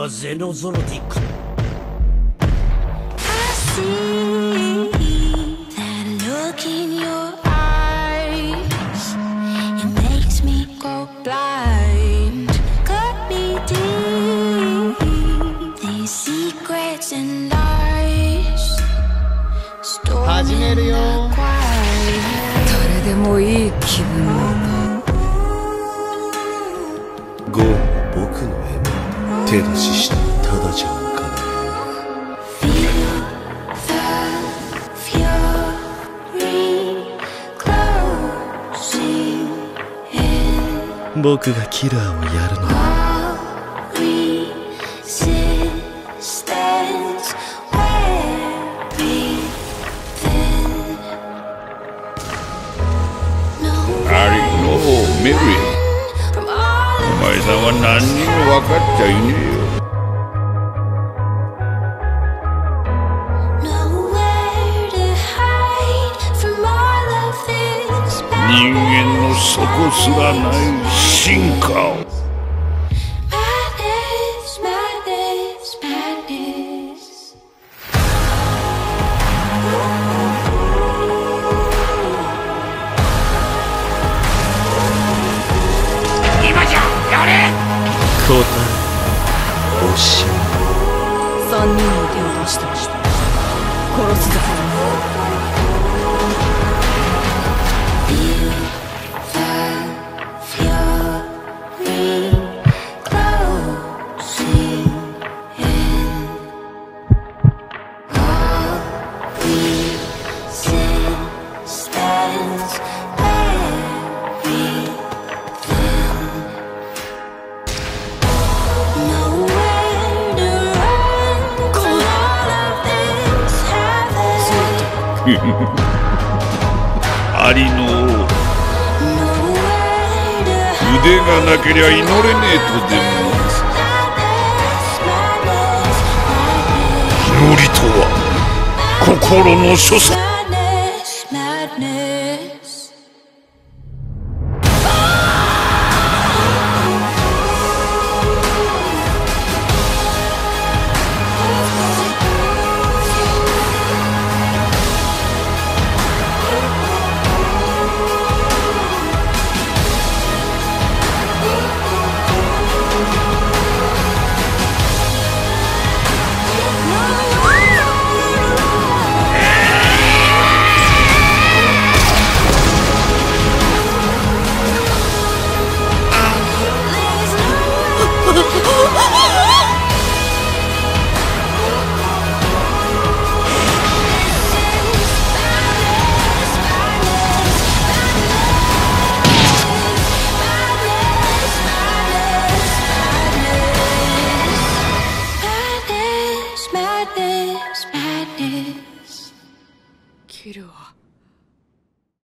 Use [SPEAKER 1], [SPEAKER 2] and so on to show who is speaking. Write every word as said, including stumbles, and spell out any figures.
[SPEAKER 1] ゼノゾロディック。
[SPEAKER 2] 始めるよ。
[SPEAKER 3] 誰でもいい気分を。
[SPEAKER 4] ゴーも僕の絵も手出ししたただじゃおかない。僕がキラーをやるのは
[SPEAKER 5] メリー、お前さんは何にも分かっちゃいねえよ。人間の底すらない進化を。
[SPEAKER 4] 答え、おしまい。
[SPEAKER 3] 三人の手を出した殺すぞ。
[SPEAKER 5] ありの王、腕がなけりゃ祈れねえとでも。祈りとは心の所作。